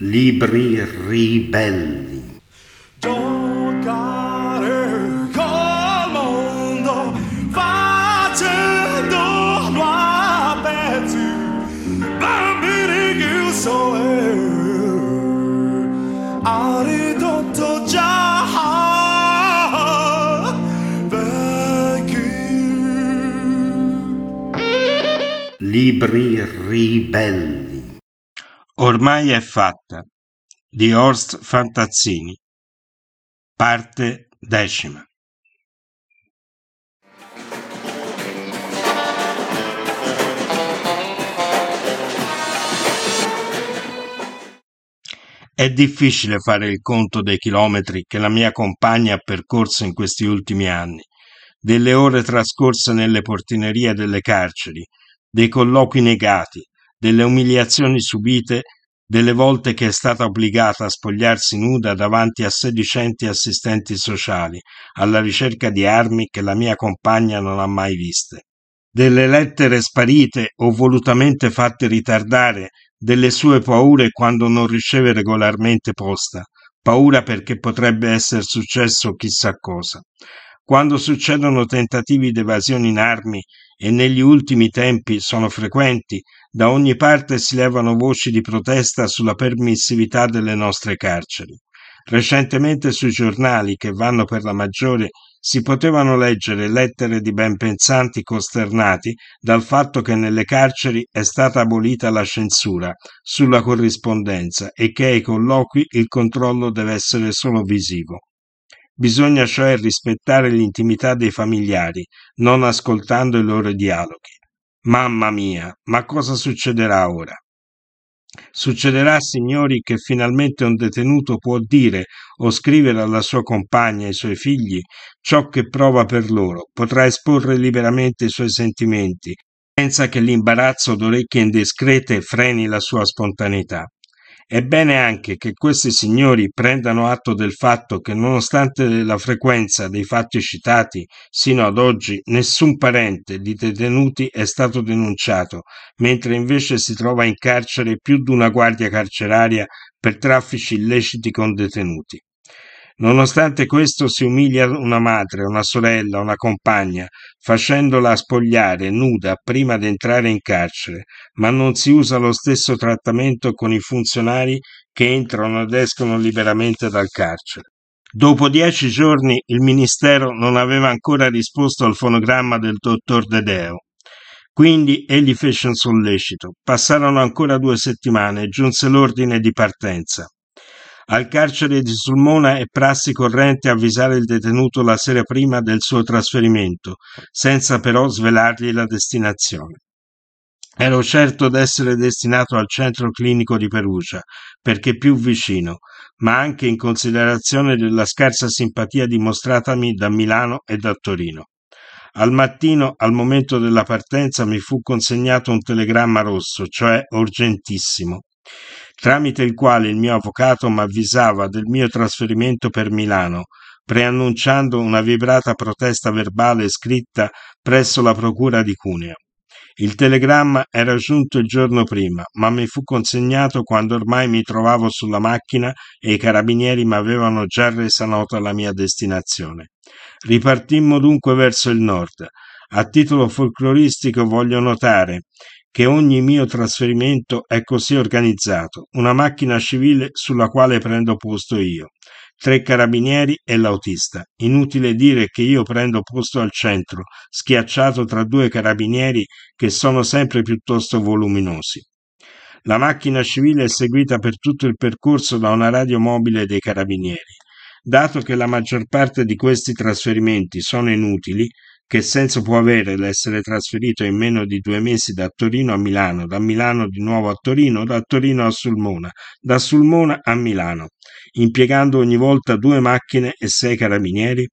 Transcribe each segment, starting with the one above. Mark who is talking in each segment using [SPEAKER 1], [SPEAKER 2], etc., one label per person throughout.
[SPEAKER 1] Libri ribelli.
[SPEAKER 2] Giocare col mondo facendolo a pezzi, bambini chiusi ha ridotto già vecchi.
[SPEAKER 1] Libri ribelli.
[SPEAKER 3] Ormai è fatta di Horst Fantazzini, parte 10. È difficile fare il conto dei chilometri che la mia compagna ha percorso in questi ultimi anni, delle ore trascorse nelle portinerie delle carceri, dei colloqui negati, delle umiliazioni subite, delle volte che è stata obbligata a spogliarsi nuda davanti a sedicenti assistenti sociali, alla ricerca di armi che la mia compagna non ha mai viste. Delle lettere sparite o volutamente fatte ritardare, delle sue paure quando non riceve regolarmente posta, paura perché potrebbe essere successo chissà cosa. Quando succedono tentativi d'evasione in armi, e negli ultimi tempi sono frequenti, da ogni parte si levano voci di protesta sulla permissività delle nostre carceri. Recentemente sui giornali, che vanno per la maggiore, si potevano leggere lettere di benpensanti costernati dal fatto che nelle carceri è stata abolita la censura sulla corrispondenza e che ai colloqui il controllo deve essere solo visivo. Bisogna cioè rispettare l'intimità dei familiari, non ascoltando i loro dialoghi. Mamma mia, ma cosa succederà ora? Succederà, signori, che finalmente un detenuto può dire o scrivere alla sua compagna e ai suoi figli ciò che prova per loro, potrà esporre liberamente i suoi sentimenti, senza che l'imbarazzo d'orecchie indiscrete freni la sua spontaneità. È bene anche che questi signori prendano atto del fatto che, nonostante la frequenza dei fatti citati, sino ad oggi nessun parente di detenuti è stato denunciato, mentre invece si trova in carcere più di una guardia carceraria per traffici illeciti con detenuti. Nonostante questo si umilia una madre, una sorella, una compagna, facendola spogliare nuda prima di entrare in carcere, ma non si usa lo stesso trattamento con i funzionari che entrano ed escono liberamente dal carcere. Dopo 10 giorni il ministero non aveva ancora risposto al fonogramma del dottor Dedeo. Quindi egli fece un sollecito. Passarono ancora 2 settimane e giunse l'ordine di partenza. Al carcere di Sulmona è prassi corrente avvisare il detenuto la sera prima del suo trasferimento, senza però svelargli la destinazione. Ero certo d'essere destinato al centro clinico di Perugia, perché più vicino, ma anche in considerazione della scarsa simpatia dimostratami da Milano e da Torino. Al mattino, al momento della partenza, mi fu consegnato un telegramma rosso, cioè urgentissimo, tramite il quale il mio avvocato m'avvisava del mio trasferimento per Milano, preannunciando una vibrata protesta verbale scritta presso la procura di Cuneo. Il telegramma era giunto il giorno prima, ma mi fu consegnato quando ormai mi trovavo sulla macchina e i carabinieri m'avevano già resa nota la mia destinazione. Ripartimmo dunque verso il nord. A titolo folcloristico voglio notare che ogni mio trasferimento è così organizzato: una macchina civile sulla quale prendo posto io, 3 carabinieri e l'autista. Inutile dire che io prendo posto al centro, schiacciato tra 2 carabinieri che sono sempre piuttosto voluminosi. La macchina civile è seguita per tutto il percorso da una radiomobile dei carabinieri. Dato che la maggior parte di questi trasferimenti sono inutili, che senso può avere l'essere trasferito in meno di 2 mesi da Torino a Milano, da Milano di nuovo a Torino, da Torino a Sulmona, da Sulmona a Milano, impiegando ogni volta 2 macchine e 6 carabinieri?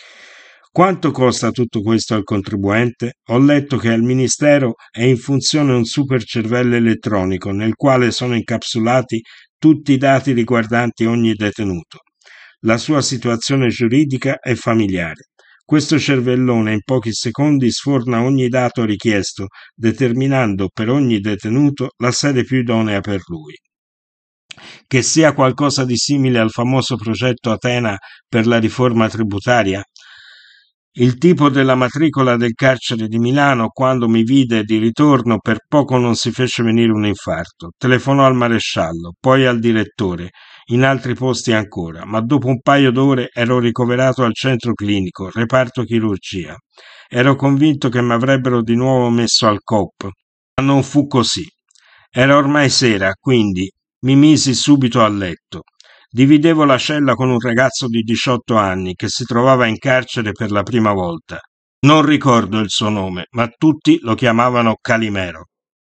[SPEAKER 3] Quanto costa tutto questo al contribuente? Ho letto che al Ministero è in funzione un supercervello elettronico nel quale sono incapsulati tutti i dati riguardanti ogni detenuto, la sua situazione giuridica e familiare. Questo cervellone in pochi secondi sforna ogni dato richiesto, determinando per ogni detenuto la sede più idonea per lui. Che sia qualcosa di simile al famoso progetto Atena per la riforma tributaria? Il tipo della matricola del carcere di Milano, quando mi vide di ritorno, per poco non si fece venire un infarto. Telefonò al maresciallo, poi al direttore, in altri posti ancora, ma dopo un paio d'ore ero ricoverato al centro clinico, reparto chirurgia. Ero convinto che mi avrebbero di nuovo messo al COP, ma non fu così. Era ormai sera, quindi mi misi subito a letto. Dividevo la cella con un ragazzo di 18 anni che si trovava in carcere per la prima volta. Non ricordo il suo nome, ma tutti lo chiamavano Calimero.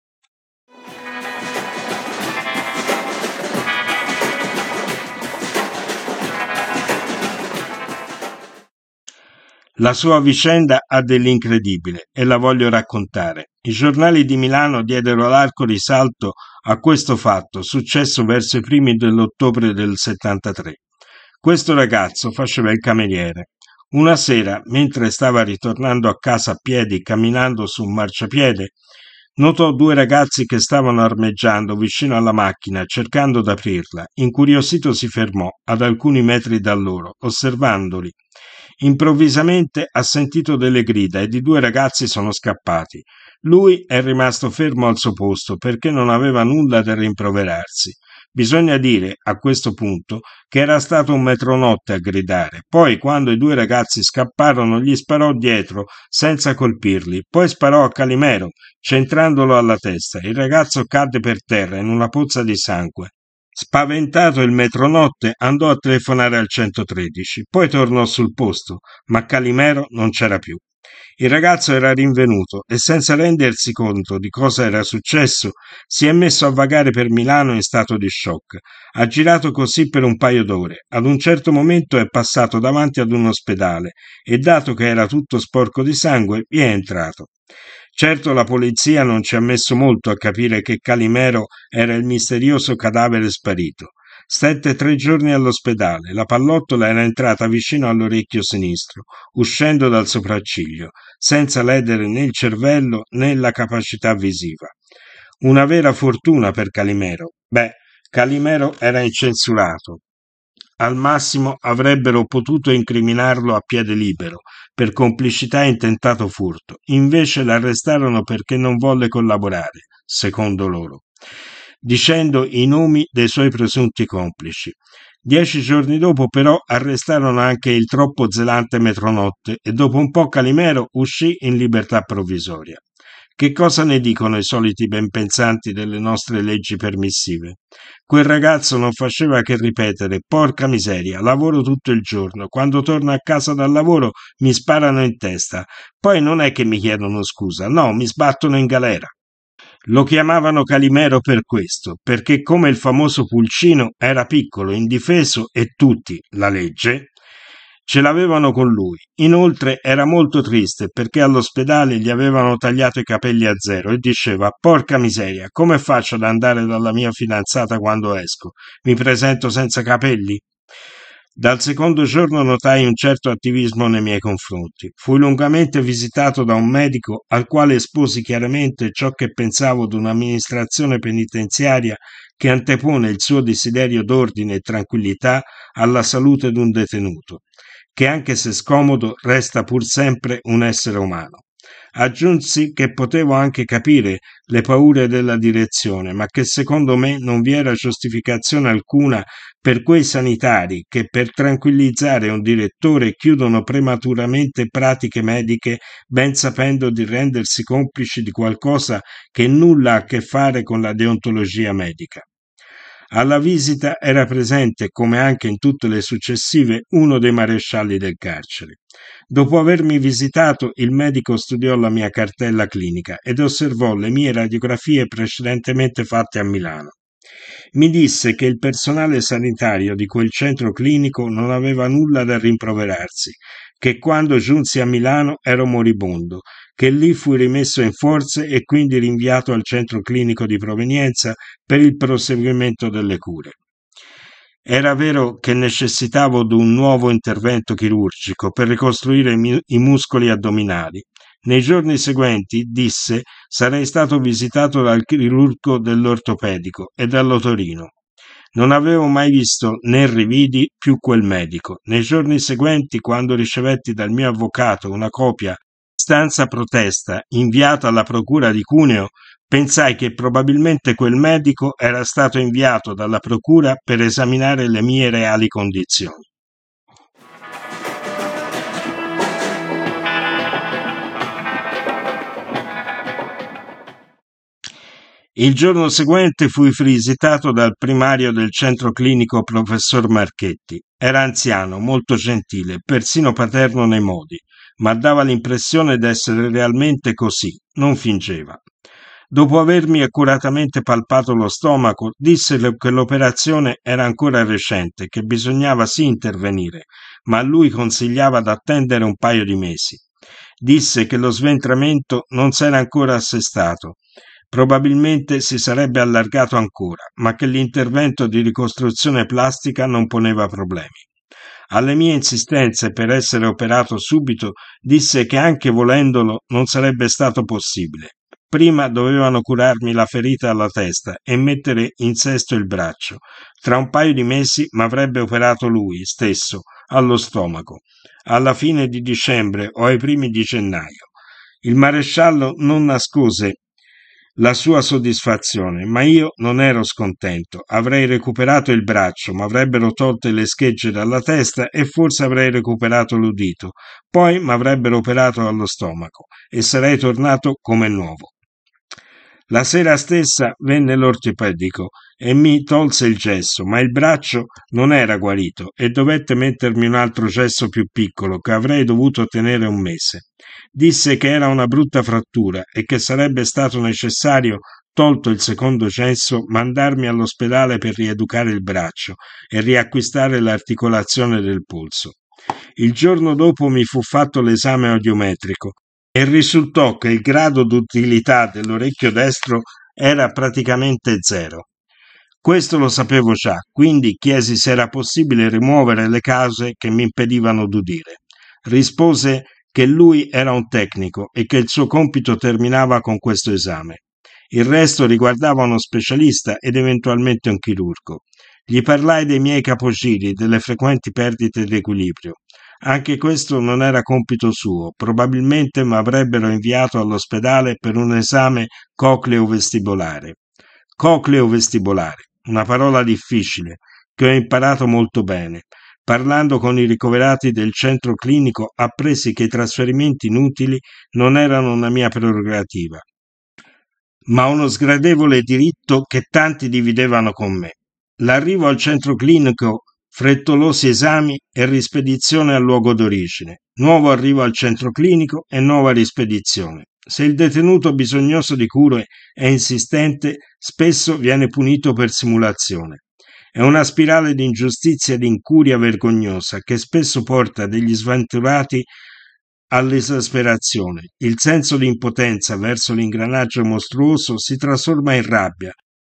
[SPEAKER 3] La sua vicenda ha dell'incredibile e la voglio raccontare. I giornali di Milano diedero largo risalto a questo fatto, successo verso i primi dell'ottobre del 73. Questo ragazzo faceva il cameriere. Una sera, mentre stava ritornando a casa a piedi camminando su un marciapiede, notò due ragazzi che stavano armeggiando vicino alla macchina cercando d'aprirla. Incuriosito si fermò ad alcuni metri da loro, osservandoli. Improvvisamente ha sentito delle grida e i due ragazzi sono scappati. Lui è rimasto fermo al suo posto perché non aveva nulla da rimproverarsi. Bisogna dire, a questo punto, che era stato un metronotte a gridare. Poi, quando i due ragazzi scapparono, gli sparò dietro senza colpirli. Poi sparò a Calimero, centrandolo alla testa. Il ragazzo cadde per terra in una pozza di sangue. Spaventato, il metronotte andò a telefonare al 113, poi tornò sul posto, ma Calimero non c'era più. Il ragazzo era rinvenuto e senza rendersi conto di cosa era successo si è messo a vagare per Milano in stato di shock. Ha girato così per un paio d'ore. Ad un certo momento è passato davanti ad un ospedale e, dato che era tutto sporco di sangue, vi è entrato. Certo, la polizia non ci ha messo molto a capire che Calimero era il misterioso cadavere sparito. Stette 3 giorni all'ospedale, la pallottola era entrata vicino all'orecchio sinistro, uscendo dal sopracciglio, senza ledere né il cervello né la capacità visiva. Una vera fortuna per Calimero. Calimero era incensurato. Al massimo avrebbero potuto incriminarlo a piede libero per complicità e intentato furto. Invece l'arrestarono perché non volle collaborare, secondo loro, dicendo i nomi dei suoi presunti complici. 10 giorni dopo, però, arrestarono anche il troppo zelante metronotte e dopo un po' Calimero uscì in libertà provvisoria. Che cosa ne dicono i soliti benpensanti delle nostre leggi permissive? Quel ragazzo non faceva che ripetere: porca miseria, lavoro tutto il giorno, quando torno a casa dal lavoro mi sparano in testa, poi non è che mi chiedono scusa, no, mi sbattono in galera. Lo chiamavano Calimero per questo, perché come il famoso pulcino era piccolo, indifeso e tutti, la legge, ce l'avevano con lui. Inoltre era molto triste perché all'ospedale gli avevano tagliato i capelli a zero e diceva: porca miseria, come faccio ad andare dalla mia fidanzata quando esco? Mi presento senza capelli? Dal secondo giorno notai un certo attivismo nei miei confronti. Fui lungamente visitato da un medico al quale esposi chiaramente ciò che pensavo di un'amministrazione penitenziaria che antepone il suo desiderio d'ordine e tranquillità alla salute di un detenuto, che anche se scomodo resta pur sempre un essere umano. Aggiunsi che potevo anche capire le paure della direzione, ma che secondo me non vi era giustificazione alcuna per quei sanitari che per tranquillizzare un direttore chiudono prematuramente pratiche mediche ben sapendo di rendersi complici di qualcosa che nulla ha a che fare con la deontologia medica. Alla visita era presente, come anche in tutte le successive, uno dei marescialli del carcere. Dopo avermi visitato, il medico studiò la mia cartella clinica ed osservò le mie radiografie precedentemente fatte a Milano. Mi disse che il personale sanitario di quel centro clinico non aveva nulla da rimproverarsi, che quando giunsi a Milano ero moribondo, che lì fui rimesso in forze e quindi rinviato al centro clinico di provenienza per il proseguimento delle cure. Era vero che necessitavo di un nuovo intervento chirurgico per ricostruire i muscoli addominali. Nei giorni seguenti, disse, sarei stato visitato dal chirurgo dell'ortopedico e dall'otorino. Non avevo mai visto né rividi più quel medico. Nei giorni seguenti, quando ricevetti dal mio avvocato una copia stanza protesta inviata alla procura di Cuneo, pensai che probabilmente quel medico era stato inviato dalla procura per esaminare le mie reali condizioni. Il giorno seguente fui visitato dal primario del centro clinico professor Marchetti. Era anziano, molto gentile, persino paterno nei modi, ma dava l'impressione d'essere realmente così, non fingeva. Dopo avermi accuratamente palpato lo stomaco, disse che l'operazione era ancora recente, che bisognava sì intervenire, ma lui consigliava d'attendere un paio di mesi. Disse che lo sventramento non s'era ancora assestato. Probabilmente si sarebbe allargato ancora, ma che l'intervento di ricostruzione plastica non poneva problemi. Alle mie insistenze per essere operato subito, disse che anche volendolo non sarebbe stato possibile. Prima dovevano curarmi la ferita alla testa e mettere in sesto il braccio. Tra un paio di mesi m'avrebbe operato lui stesso, allo stomaco, alla fine di dicembre o ai primi di gennaio. Il maresciallo non nascose la sua soddisfazione, ma io non ero scontento. Avrei recuperato il braccio, m'avrebbero tolte le schegge dalla testa e forse avrei recuperato l'udito. Poi m'avrebbero operato allo stomaco e sarei tornato come nuovo. La sera stessa venne l'ortopedico e mi tolse il gesso, ma il braccio non era guarito e dovette mettermi un altro gesso più piccolo che avrei dovuto tenere un mese. Disse che era una brutta frattura e che sarebbe stato necessario, tolto il secondo gesso, mandarmi all'ospedale per rieducare il braccio e riacquistare l'articolazione del polso. Il giorno dopo mi fu fatto l'esame audiometrico e risultò che il grado d'utilità dell'orecchio destro era praticamente zero. Questo lo sapevo già, quindi chiesi se era possibile rimuovere le cause che mi impedivano d'udire. Rispose che lui era un tecnico e che il suo compito terminava con questo esame. Il resto riguardava uno specialista ed eventualmente un chirurgo. Gli parlai dei miei capogiri, delle frequenti perdite di equilibrio. Anche questo non era compito suo, probabilmente mi avrebbero inviato all'ospedale per un esame cocleo-vestibolare. Cocleo-vestibolare, una parola difficile, che ho imparato molto bene. Parlando con i ricoverati del centro clinico, appresi che i trasferimenti inutili non erano una mia prerogativa, ma uno sgradevole diritto che tanti dividevano con me. L'arrivo al centro clinico, frettolosi esami e rispedizione al luogo d'origine, nuovo arrivo al centro clinico e nuova rispedizione. Se il detenuto bisognoso di cure è insistente, spesso viene punito per simulazione. È una spirale di ingiustizia e di incuria vergognosa che spesso porta degli sventurati all'esasperazione. Il senso di impotenza verso l'ingranaggio mostruoso si trasforma in rabbia.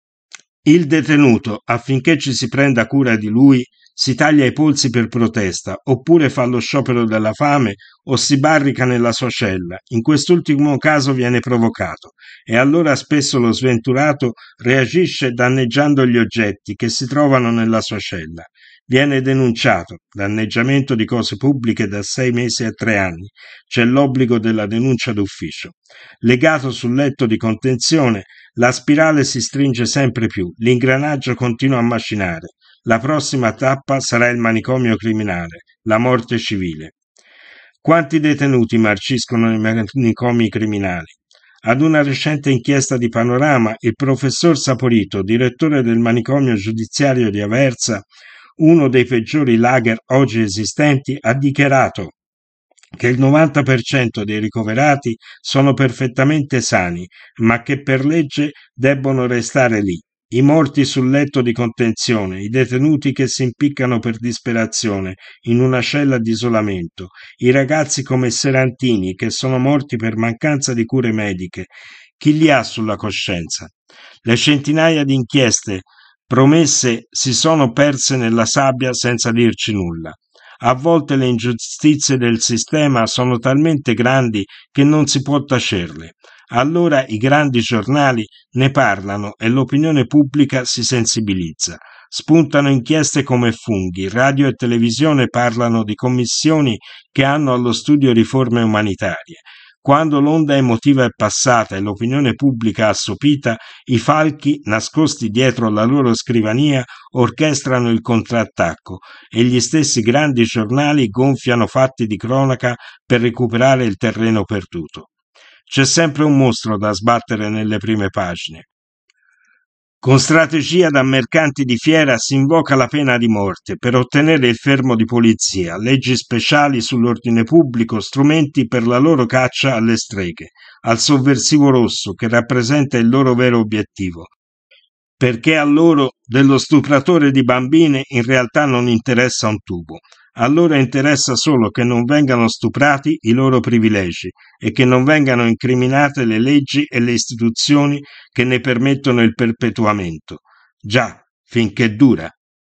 [SPEAKER 3] Il detenuto, affinché ci si prenda cura di lui, si taglia i polsi per protesta, oppure fa lo sciopero della fame o si barrica nella sua cella. In quest'ultimo caso viene provocato, e allora spesso lo sventurato reagisce danneggiando gli oggetti che si trovano nella sua cella. Viene denunciato, danneggiamento di cose pubbliche da 6 mesi a 3 anni. C'è l'obbligo della denuncia d'ufficio. Legato sul letto di contenzione, la spirale si stringe sempre più, l'ingranaggio continua a macinare. La prossima tappa sarà il manicomio criminale, la morte civile. Quanti detenuti marciscono nei manicomi criminali? Ad una recente inchiesta di Panorama, il professor Saporito, direttore del manicomio giudiziario di Aversa, uno dei peggiori lager oggi esistenti, ha dichiarato che il 90% dei ricoverati sono perfettamente sani, ma che per legge debbono restare lì. I morti sul letto di contenzione, i detenuti che si impiccano per disperazione in una cella di isolamento, i ragazzi come Serantini che sono morti per mancanza di cure mediche. Chi li ha sulla coscienza? Le centinaia di inchieste promesse si sono perse nella sabbia senza dirci nulla. A volte le ingiustizie del sistema sono talmente grandi che non si può tacerle. Allora i grandi giornali ne parlano e l'opinione pubblica si sensibilizza. spuntano inchieste come funghi, radio e televisione parlano di commissioni che hanno allo studio riforme umanitarie. Quando l'onda emotiva è passata e l'opinione pubblica assopita, i falchi, nascosti dietro la loro scrivania, orchestrano il contrattacco e gli stessi grandi giornali gonfiano fatti di cronaca per recuperare il terreno perduto. C'è sempre un mostro da sbattere nelle prime pagine. Con strategia da mercanti di fiera si invoca la pena di morte per ottenere il fermo di polizia, leggi speciali sull'ordine pubblico, strumenti per la loro caccia alle streghe, al sovversivo rosso che rappresenta il loro vero obiettivo. Perché a loro dello stupratore di bambine in realtà non interessa un tubo. A loro interessa solo che non vengano stuprati i loro privilegi e che non vengano incriminate le leggi e le istituzioni che ne permettono il perpetuamento. Già, finché dura.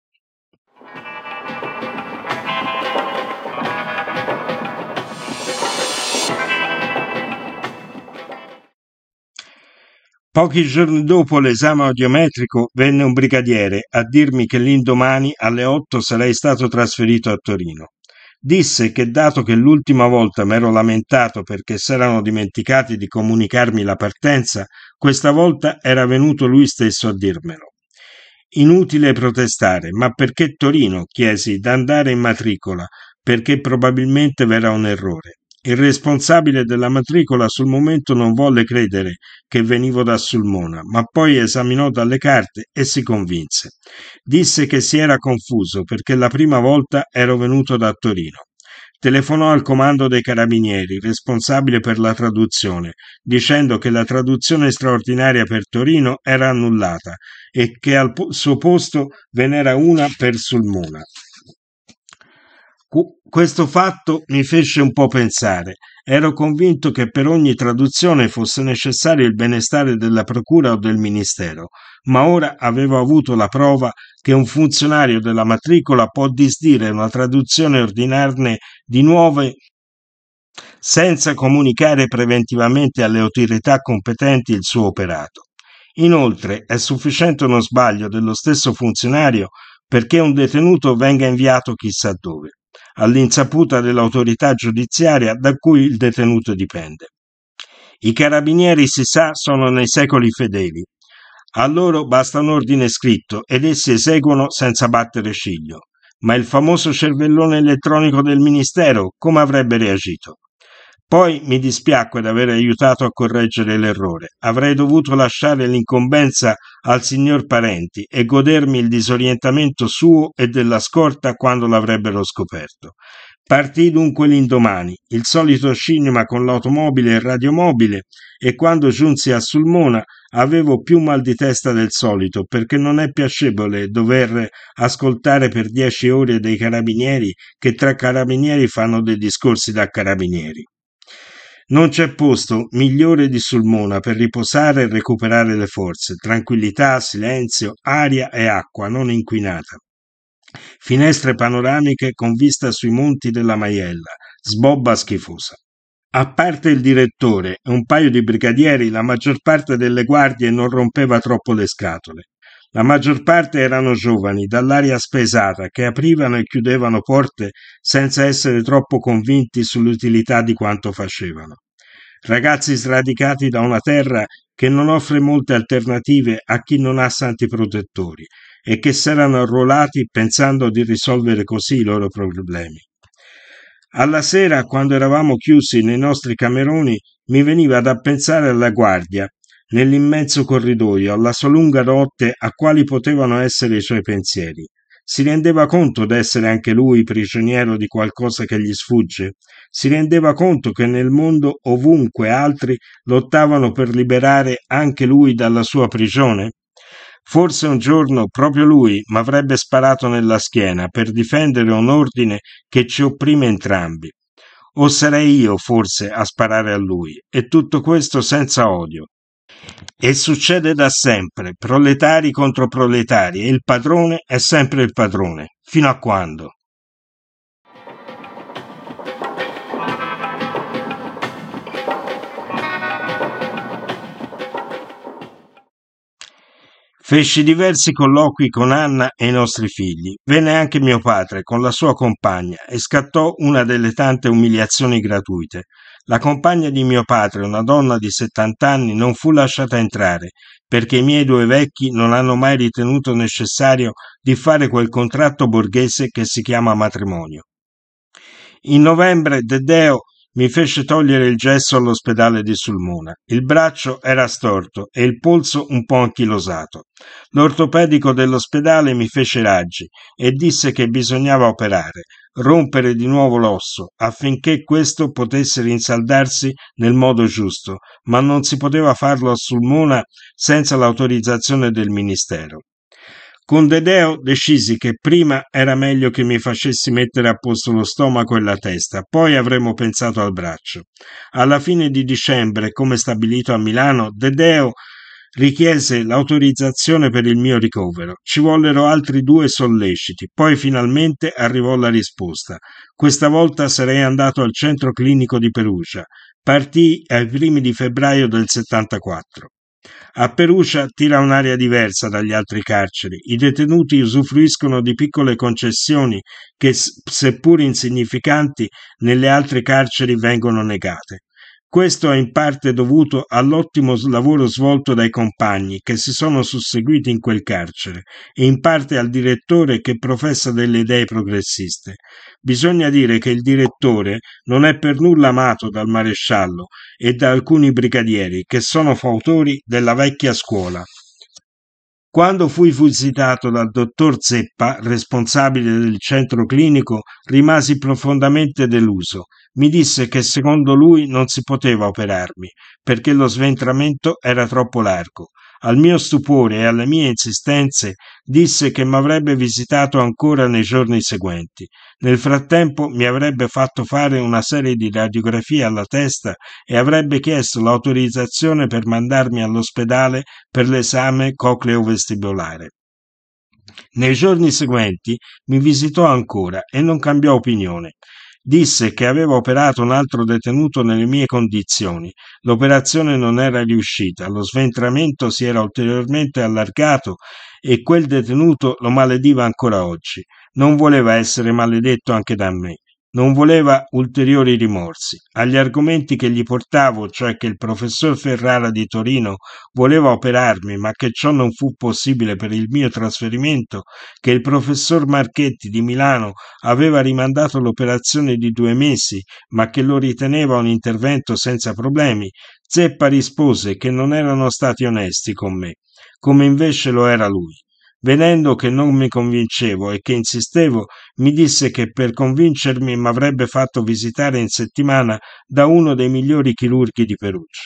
[SPEAKER 3] Pochi giorni dopo l'esame audiometrico venne un brigadiere a dirmi che l'indomani alle 8 sarei stato trasferito a Torino. Disse che dato che l'ultima volta m'ero lamentato perché s'erano dimenticati di comunicarmi la partenza, questa volta era venuto lui stesso a dirmelo. Inutile protestare, ma perché Torino? Chiesi, d'andare in matricola, perché probabilmente v'era un errore. Il responsabile della matricola sul momento non volle credere che venivo da Sulmona, ma poi esaminò dalle carte e si convinse. Disse che si era confuso perché la prima volta ero venuto da Torino. Telefonò al comando dei carabinieri, responsabile per la traduzione, dicendo che la traduzione straordinaria per Torino era annullata e che al suo posto ve n'era una per Sulmona. Questo fatto mi fece un po' pensare. Ero convinto che per ogni traduzione fosse necessario il benestare della procura o del ministero, ma ora avevo avuto la prova che un funzionario della matricola può disdire una traduzione e ordinarne di nuove senza comunicare preventivamente alle autorità competenti il suo operato. Inoltre è sufficiente uno sbaglio dello stesso funzionario perché un detenuto venga inviato chissà dove, all'insaputa dell'autorità giudiziaria da cui il detenuto dipende. I carabinieri, si sa, sono nei secoli fedeli. A loro basta un ordine scritto ed essi eseguono senza battere ciglio. Ma il famoso cervellone elettronico del ministero come avrebbe reagito? Poi mi dispiacque d'aver aiutato a correggere l'errore. Avrei dovuto lasciare l'incombenza al signor Parenti e godermi il disorientamento suo e della scorta quando l'avrebbero scoperto. Partii dunque l'indomani, il solito cinema con l'automobile e il radiomobile, e quando giunsi a Sulmona avevo più mal di testa del solito, perché non è piacevole dover ascoltare per 10 ore dei carabinieri che tra carabinieri fanno dei discorsi da carabinieri. Non c'è posto migliore di Sulmona per riposare e recuperare le forze, tranquillità, silenzio, aria e acqua non inquinata. Finestre panoramiche con vista sui monti della Maiella, sbobba schifosa. A parte il direttore e un paio di brigadieri, la maggior parte delle guardie non rompeva troppo le scatole. La maggior parte erano giovani, dall'aria spesata, che aprivano e chiudevano porte senza essere troppo convinti sull'utilità di quanto facevano. Ragazzi sradicati da una terra che non offre molte alternative a chi non ha santi protettori e che s'erano arruolati pensando di risolvere così i loro problemi. Alla sera, quando eravamo chiusi nei nostri cameroni, mi veniva da pensare alla guardia, nell'immenso corridoio, alla sua lunga notte, a quali potevano essere i suoi pensieri. Si rendeva conto d'essere anche lui prigioniero di qualcosa che gli sfugge? Si rendeva conto che nel mondo ovunque altri lottavano per liberare anche lui dalla sua prigione? Forse un giorno proprio lui m'avrebbe sparato nella schiena per difendere un ordine che ci opprime entrambi. O sarei io, forse, a sparare a lui, e tutto questo senza odio. E succede da sempre, proletari contro proletari, e il padrone è sempre il padrone. Fino a quando? Feci diversi colloqui con Anna e i nostri figli. Venne anche mio padre con la sua compagna e scattò una delle tante umiliazioni gratuite. La compagna di mio padre, una donna di 70 anni, non fu lasciata entrare perché i miei due vecchi non hanno mai ritenuto necessario di fare quel contratto borghese che si chiama matrimonio. In novembre Dedeo mi fece togliere il gesso all'ospedale di Sulmona. Il braccio era storto e il polso un po' anchilosato. L'ortopedico dell'ospedale mi fece raggi e disse che bisognava operare, rompere di nuovo l'osso, affinché questo potesse rinsaldarsi nel modo giusto, ma non si poteva farlo a Sulmona senza l'autorizzazione del ministero. Con Dedeo decisi che prima era meglio che mi facessi mettere a posto lo stomaco e la testa, poi avremmo pensato al braccio. Alla fine di dicembre, come stabilito a Milano, Dedeo richiese l'autorizzazione per il mio ricovero. Ci vollero altri 2 solleciti, poi finalmente arrivò la risposta. Questa volta sarei andato al centro clinico di Perugia. Partii ai primi di febbraio del 74. A Perugia tira un'aria diversa dagli altri carceri. I detenuti usufruiscono di piccole concessioni che, seppur insignificanti, nelle altre carceri vengono negate. Questo è in parte dovuto all'ottimo lavoro svolto dai compagni che si sono susseguiti in quel carcere e in parte al direttore che professa delle idee progressiste. Bisogna dire che il direttore non è per nulla amato dal maresciallo e da alcuni brigadieri che sono fautori della vecchia scuola. Quando fui visitato dal dottor Zeppa, responsabile del centro clinico, rimasi profondamente deluso. Mi disse che secondo lui non si poteva operarmi, perché lo sventramento era troppo largo. Al mio stupore e alle mie insistenze disse che mi avrebbe visitato ancora nei giorni seguenti. Nel frattempo mi avrebbe fatto fare una serie di radiografie alla testa e avrebbe chiesto l'autorizzazione per mandarmi all'ospedale per l'esame cocleo-vestibolare. Nei giorni seguenti mi visitò ancora e non cambiò opinione. Disse che aveva operato un altro detenuto nelle mie condizioni. L'operazione non era riuscita, lo sventramento si era ulteriormente allargato e quel detenuto lo malediva ancora oggi. Non voleva essere maledetto anche da me. Non voleva ulteriori rimorsi. Agli argomenti che gli portavo, cioè che il professor Ferrara di Torino voleva operarmi, ma che ciò non fu possibile per il mio trasferimento, che il professor Marchetti di Milano aveva rimandato l'operazione di 2 mesi, ma che lo riteneva un intervento senza problemi, Zeppa rispose che non erano stati onesti con me, come invece lo era lui. Vedendo che non mi convincevo e che insistevo, mi disse che per convincermi mi avrebbe fatto visitare in settimana da uno dei migliori chirurghi di Perugia.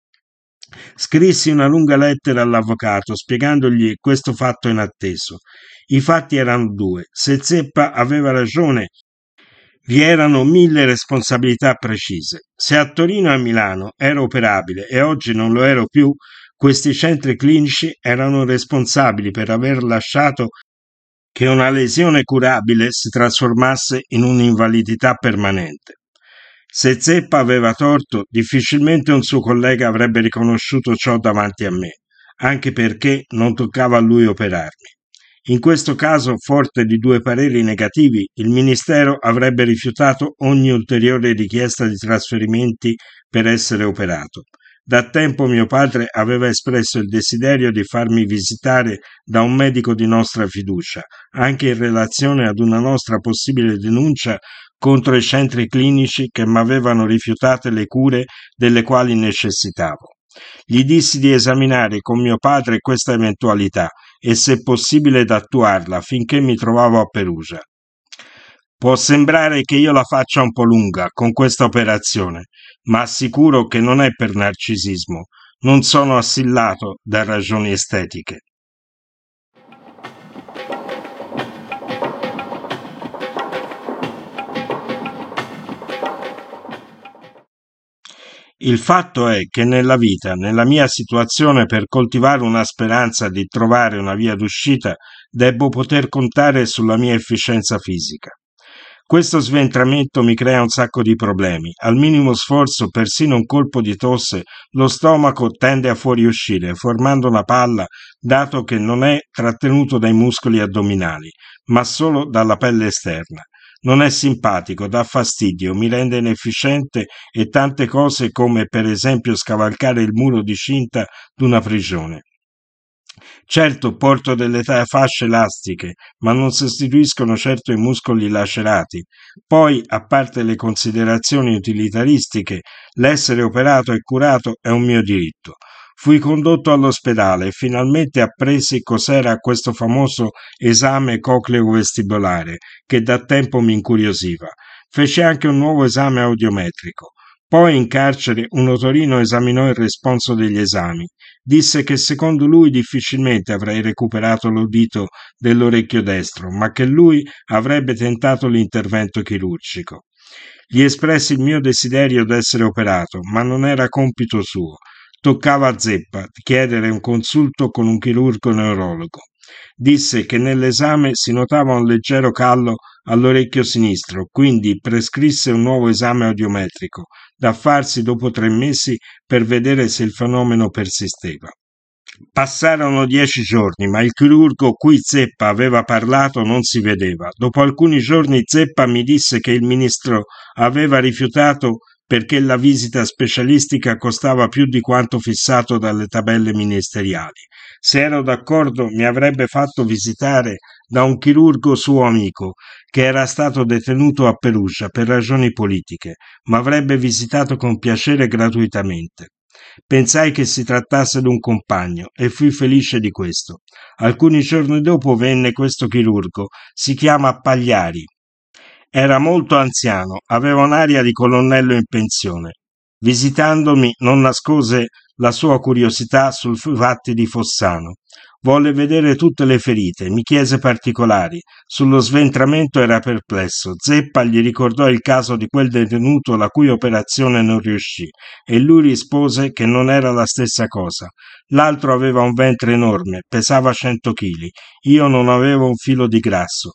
[SPEAKER 3] Scrissi una lunga lettera all'avvocato spiegandogli questo fatto inatteso. I fatti erano 2. Se Zeppa aveva ragione, vi erano 1000 responsabilità precise. Se a Torino e a Milano ero operabile e oggi non lo ero più, questi centri clinici erano responsabili per aver lasciato che una lesione curabile si trasformasse in un'invalidità permanente. Se Zeppa aveva torto, difficilmente un suo collega avrebbe riconosciuto ciò davanti a me, anche perché non toccava a lui operarmi. In questo caso, forte di 2 pareri negativi, il Ministero avrebbe rifiutato ogni ulteriore richiesta di trasferimenti per essere operato. Da tempo mio padre aveva espresso il desiderio di farmi visitare da un medico di nostra fiducia, anche in relazione ad una nostra possibile denuncia contro i centri clinici che mi avevano rifiutate le cure delle quali necessitavo. Gli dissi di esaminare con mio padre questa eventualità e se possibile d'attuarla finché mi trovavo a Perugia. Può sembrare che io la faccia un po' lunga con questa operazione, ma assicuro che non è per narcisismo, non sono assillato da ragioni estetiche. Il fatto è che nella vita, nella mia situazione, per coltivare una speranza di trovare una via d'uscita, debbo poter contare sulla mia efficienza fisica. Questo sventramento mi crea un sacco di problemi. Al minimo sforzo, persino un colpo di tosse, lo stomaco tende a fuoriuscire, formando una palla, dato che non è trattenuto dai muscoli addominali, ma solo dalla pelle esterna. Non è simpatico, dà fastidio, mi rende inefficiente e tante cose come per esempio scavalcare il muro di cinta d'una prigione. Certo, porto delle fasce elastiche, ma non sostituiscono certo i muscoli lacerati. Poi, a parte le considerazioni utilitaristiche, l'essere operato e curato è un mio diritto. Fui condotto all'ospedale e finalmente appresi cos'era questo famoso esame cocleo-vestibolare, che da tempo mi incuriosiva. Feci anche un nuovo esame audiometrico. Poi in carcere un otorino esaminò il responso degli esami. Disse che secondo lui difficilmente avrei recuperato l'udito dell'orecchio destro, ma che lui avrebbe tentato l'intervento chirurgico. Gli espressi il mio desiderio d'essere operato, ma non era compito suo. Toccava a zeppa chiedere un consulto con un chirurgo neurologo. Disse che nell'esame si notava un leggero callo all'orecchio sinistro, quindi prescrisse un nuovo esame audiometrico, da farsi dopo 3 mesi per vedere se il fenomeno persisteva. Passarono 10 giorni, ma il chirurgo cui Zeppa aveva parlato non si vedeva. Dopo alcuni giorni Zeppa mi disse che il ministro aveva rifiutato perché la visita specialistica costava più di quanto fissato dalle tabelle ministeriali. Se ero d'accordo, mi avrebbe fatto visitare da un chirurgo suo amico, che era stato detenuto a Perugia per ragioni politiche, ma avrebbe visitato con piacere gratuitamente. Pensai che si trattasse d'un compagno e fui felice di questo. Alcuni giorni dopo venne questo chirurgo, si chiama Pagliari. Era molto anziano, aveva un'aria di colonnello in pensione. Visitandomi non nascose la sua curiosità sui fatti di Fossano. Volle vedere tutte le ferite, mi chiese particolari. Sullo sventramento era perplesso. Zeppa gli ricordò il caso di quel detenuto la cui operazione non riuscì e lui rispose che non era la stessa cosa. L'altro aveva un ventre enorme, pesava 100 chili. Io non avevo un filo di grasso.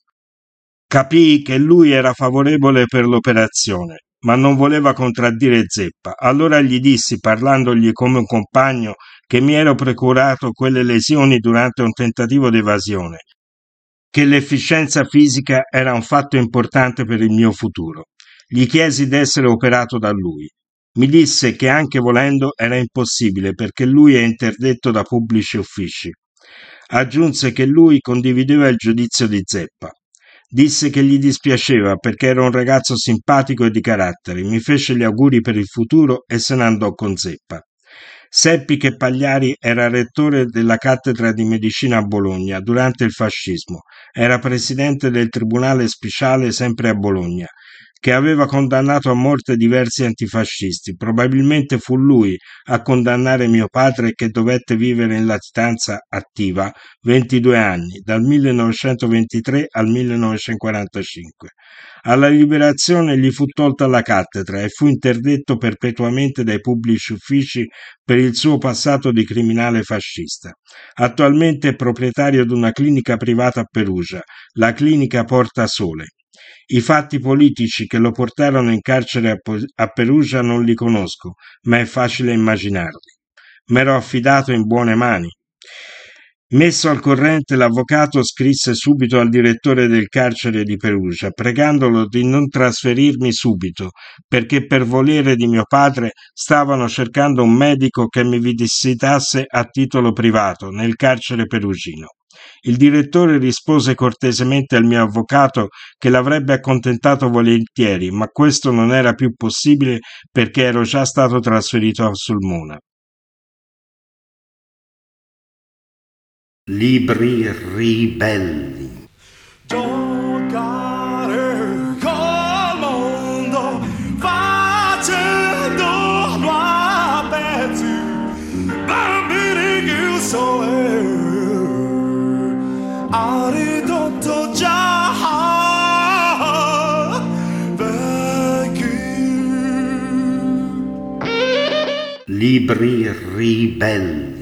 [SPEAKER 3] Capii che lui era favorevole per l'operazione, ma non voleva contraddire Zeppa. Allora gli dissi, parlandogli come un compagno, che mi ero procurato quelle lesioni durante un tentativo d'evasione, che l'efficienza fisica era un fatto importante per il mio futuro. Gli chiesi d'essere operato da lui. Mi disse che anche volendo era impossibile perché lui è interdetto da pubblici uffici. Aggiunse che lui condivideva il giudizio di Zeppa. Disse che gli dispiaceva perché era un ragazzo simpatico e di carattere, mi fece gli auguri per il futuro e se ne andò con Zeppa. Seppi che Pagliari era rettore della cattedra di medicina a Bologna durante il fascismo, era presidente del tribunale speciale sempre a Bologna, che aveva condannato a morte diversi antifascisti. Probabilmente fu lui a condannare mio padre che dovette vivere in latitanza attiva 22 anni, dal 1923 al 1945. Alla liberazione gli fu tolta la cattedra e fu interdetto perpetuamente dai pubblici uffici per il suo passato di criminale fascista. Attualmente è proprietario di una clinica privata a Perugia, la clinica Porta Sole. I fatti politici che lo portarono in carcere a Perugia non li conosco, ma è facile immaginarli. M'ero affidato in buone mani. Messo al corrente, l'avvocato scrisse subito al direttore del carcere di Perugia, pregandolo di non trasferirmi subito, perché per volere di mio padre stavano cercando un medico che mi visitasse a titolo privato nel carcere perugino. Il direttore rispose cortesemente al mio avvocato che l'avrebbe accontentato volentieri, ma questo non era più possibile perché ero già stato trasferito a Sulmona.
[SPEAKER 1] Libri ribelli.
[SPEAKER 2] Giocare col mondo facendo a pezzi bambini chiusi ha ridotto già vecchi.
[SPEAKER 1] Libri ribelli.